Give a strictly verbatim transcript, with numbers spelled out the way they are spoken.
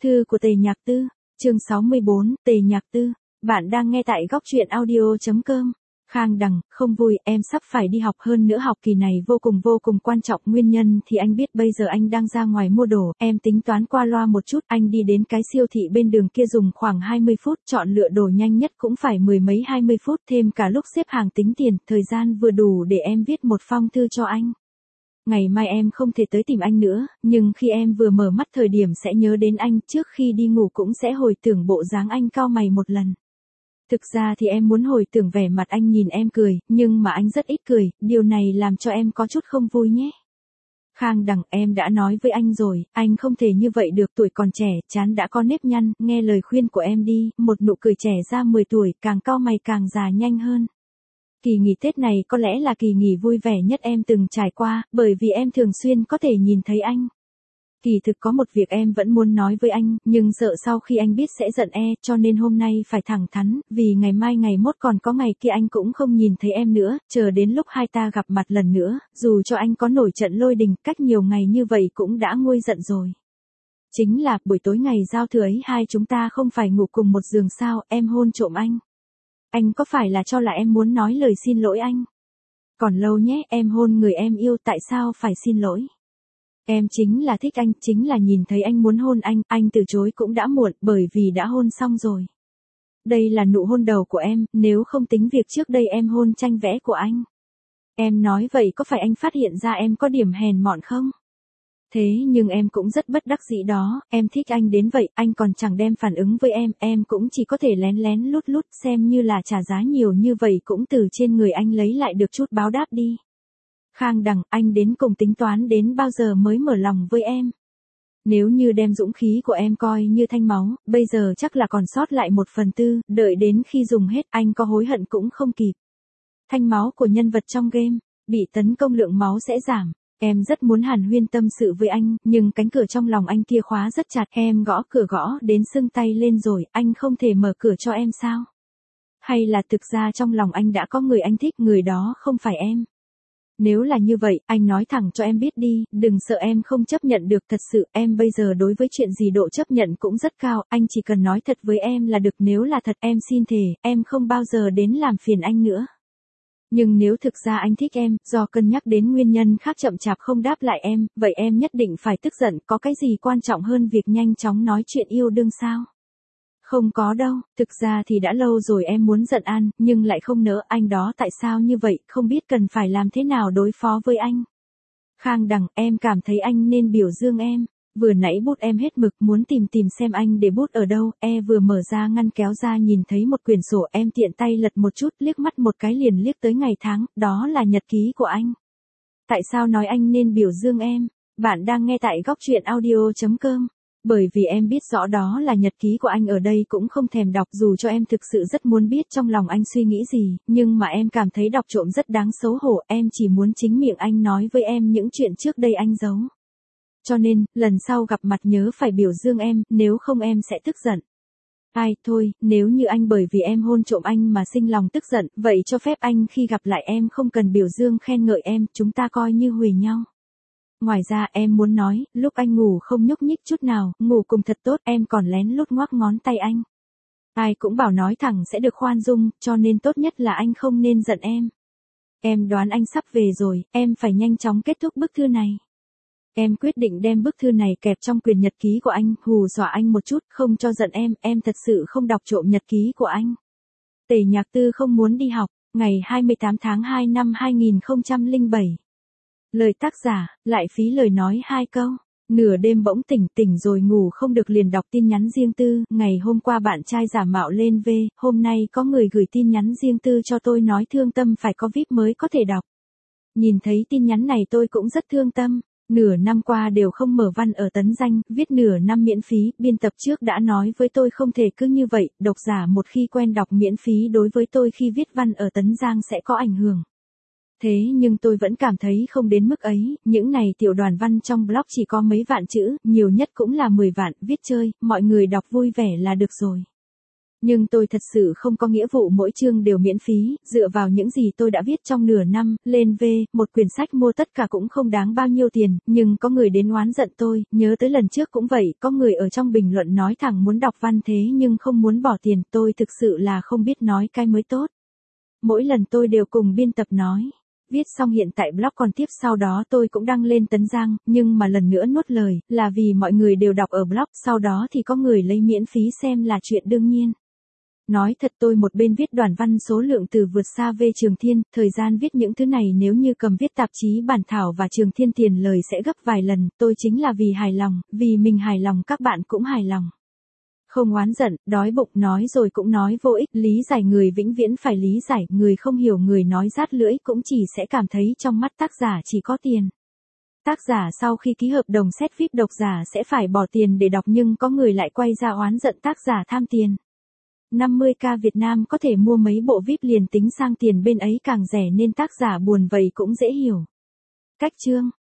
Thư của Tề Nhạc Tư, chương sáu mươi bốn, Tề Nhạc Tư. Bạn đang nghe tại góc truyện audio chấm com. Khang Đằng, không vui, em sắp phải đi học, hơn nữa học kỳ này vô cùng vô cùng quan trọng, nguyên nhân thì anh biết bây giờ anh đang ra ngoài mua đồ, em tính toán qua loa một chút, anh đi đến cái siêu thị bên đường kia dùng khoảng hai mươi phút, chọn lựa đồ nhanh nhất cũng phải mười mấy hai mươi phút, thêm cả lúc xếp hàng tính tiền, thời gian vừa đủ để em viết một phong thư cho anh. Ngày mai em không thể tới tìm anh nữa, nhưng khi em vừa mở mắt thời điểm sẽ nhớ đến anh, trước khi đi ngủ cũng sẽ hồi tưởng bộ dáng anh cau mày một lần. Thực ra thì em muốn hồi tưởng vẻ mặt anh nhìn em cười, nhưng mà anh rất ít cười, điều này làm cho em có chút không vui nhé. Khang Đằng, em đã nói với anh rồi, anh không thể như vậy được, tuổi còn trẻ, trán đã có nếp nhăn, nghe lời khuyên của em đi, một nụ cười trẻ ra mười tuổi, càng cau mày càng già nhanh hơn. Kỳ nghỉ Tết này có lẽ là kỳ nghỉ vui vẻ nhất em từng trải qua, bởi vì em thường xuyên có thể nhìn thấy anh. Kỳ thực có một việc em vẫn muốn nói với anh, nhưng sợ sau khi anh biết sẽ giận e, cho nên hôm nay phải thẳng thắn, vì ngày mai ngày mốt còn có ngày kia anh cũng không nhìn thấy em nữa, chờ đến lúc hai ta gặp mặt lần nữa, dù cho anh có nổi trận lôi đình, cách nhiều ngày như vậy cũng đã nguôi giận rồi. Chính là, buổi tối ngày giao thừa ấy hai chúng ta không phải ngủ cùng một giường sao, em hôn trộm anh. Anh có phải là cho là em muốn nói lời xin lỗi anh? Còn lâu nhé, em hôn người em yêu, tại sao phải xin lỗi? Em chính là thích anh, chính là nhìn thấy anh muốn hôn anh, anh từ chối cũng đã muộn, bởi vì đã hôn xong rồi. Đây là nụ hôn đầu của em, nếu không tính việc trước đây em hôn tranh vẽ của anh. Em nói vậy có phải anh phát hiện ra em có điểm hèn mọn không? Thế nhưng em cũng rất bất đắc dĩ đó, em thích anh đến vậy, anh còn chẳng đem phản ứng với em, em cũng chỉ có thể lén lén lút lút xem như là trả giá nhiều như vậy cũng từ trên người anh lấy lại được chút báo đáp đi. Khang Đằng, anh đến cùng tính toán đến bao giờ mới mở lòng với em? Nếu như đem dũng khí của em coi như thanh máu, bây giờ chắc là còn sót lại một phần tư, đợi đến khi dùng hết anh có hối hận cũng không kịp. Thanh máu của nhân vật trong game, bị tấn công lượng máu sẽ giảm. Em rất muốn hàn huyên tâm sự với anh, nhưng cánh cửa trong lòng anh kia khóa rất chặt, em gõ cửa gõ đến sưng tay lên rồi, anh không thể mở cửa cho em sao? Hay là thực ra trong lòng anh đã có người anh thích, người đó không phải em? Nếu là như vậy, anh nói thẳng cho em biết đi, đừng sợ em không chấp nhận được, thật sự, em bây giờ đối với chuyện gì độ chấp nhận cũng rất cao, anh chỉ cần nói thật với em là được, nếu là thật em xin thề, em không bao giờ đến làm phiền anh nữa. Nhưng nếu thực ra anh thích em, do cân nhắc đến nguyên nhân khác chậm chạp không đáp lại em, vậy em nhất định phải tức giận, có cái gì quan trọng hơn việc nhanh chóng nói chuyện yêu đương sao? Không có đâu, thực ra thì đã lâu rồi em muốn giận an, nhưng lại không nỡ, anh đó tại sao như vậy, không biết cần phải làm thế nào đối phó với anh. Khang Đằng, em cảm thấy anh nên biểu dương em. Vừa nãy bút em hết mực, muốn tìm tìm xem anh để bút ở đâu, e vừa mở ra ngăn kéo ra nhìn thấy một quyển sổ, em tiện tay lật một chút, liếc mắt một cái liền liếc tới ngày tháng, đó là nhật ký của anh. Tại sao nói anh nên biểu dương em? Bạn đang nghe tại góc truyện audio chấm com. Bởi vì em biết rõ đó là nhật ký của anh, ở đây cũng không thèm đọc, dù cho em thực sự rất muốn biết trong lòng anh suy nghĩ gì, nhưng mà em cảm thấy đọc trộm rất đáng xấu hổ, em chỉ muốn chính miệng anh nói với em những chuyện trước đây anh giấu. Cho nên, lần sau gặp mặt nhớ phải biểu dương em, nếu không em sẽ tức giận. Ai, thôi, nếu như anh bởi vì em hôn trộm anh mà sinh lòng tức giận, vậy cho phép anh khi gặp lại em không cần biểu dương khen ngợi em, chúng ta coi như huề nhau. Ngoài ra em muốn nói, lúc anh ngủ không nhúc nhích chút nào, ngủ cùng thật tốt, em còn lén lút ngoắc ngón tay anh. Ai cũng bảo nói thẳng sẽ được khoan dung, cho nên tốt nhất là anh không nên giận em. Em đoán anh sắp về rồi, em phải nhanh chóng kết thúc bức thư này. Em quyết định đem bức thư này kẹp trong quyển nhật ký của anh, hù dọa anh một chút, không cho giận em, em thật sự không đọc trộm nhật ký của anh. Tề Nhạc Tư không muốn đi học, ngày hai mươi tám tháng hai năm hai nghìn không trăm lẻ bảy. Lời tác giả, lại phí lời nói hai câu. Nửa đêm bỗng tỉnh, tỉnh rồi ngủ không được liền đọc tin nhắn riêng tư, ngày hôm qua bạn trai giả mạo lên V, hôm nay có người gửi tin nhắn riêng tư cho tôi nói thương tâm phải có vê i pê mới có thể đọc. Nhìn thấy tin nhắn này tôi cũng rất thương tâm. Nửa năm qua đều không mở văn ở tấn danh, viết nửa năm miễn phí, biên tập trước đã nói với tôi không thể cứ như vậy, độc giả một khi quen đọc miễn phí đối với tôi khi viết văn ở tấn giang sẽ có ảnh hưởng. Thế nhưng tôi vẫn cảm thấy không đến mức ấy, những này tiểu đoàn văn trong blog chỉ có mấy vạn chữ, nhiều nhất cũng là mười vạn, viết chơi, mọi người đọc vui vẻ là được rồi. Nhưng tôi thật sự không có nghĩa vụ mỗi chương đều miễn phí, dựa vào những gì tôi đã viết trong nửa năm, lên V, một quyển sách mua tất cả cũng không đáng bao nhiêu tiền, nhưng có người đến oán giận tôi, nhớ tới lần trước cũng vậy, có người ở trong bình luận nói thẳng muốn đọc văn thế nhưng không muốn bỏ tiền, tôi thực sự là không biết nói cái mới tốt. Mỗi lần tôi đều cùng biên tập nói. Viết xong hiện tại blog còn tiếp sau đó tôi cũng đăng lên Tấn Giang, nhưng mà lần nữa nuốt lời, là vì mọi người đều đọc ở blog, sau đó thì có người lấy miễn phí xem là chuyện đương nhiên. Nói thật tôi một bên viết đoạn văn số lượng từ vượt xa về Trường Thiên, thời gian viết những thứ này nếu như cầm viết tạp chí bản thảo và Trường Thiên tiền lời sẽ gấp vài lần, tôi chính là vì hài lòng, vì mình hài lòng các bạn cũng hài lòng. Không oán giận, đói bụng nói rồi cũng nói vô ích, lý giải người vĩnh viễn phải lý giải, người không hiểu người nói rát lưỡi cũng chỉ sẽ cảm thấy trong mắt tác giả chỉ có tiền. Tác giả sau khi ký hợp đồng xét vê i pê độc giả sẽ phải bỏ tiền để đọc nhưng có người lại quay ra oán giận tác giả tham tiền. năm mươi k Việt Nam có thể mua mấy bộ vê i pê liền tính sang tiền bên ấy càng rẻ nên tác giả buồn vậy cũng dễ hiểu. Cách chương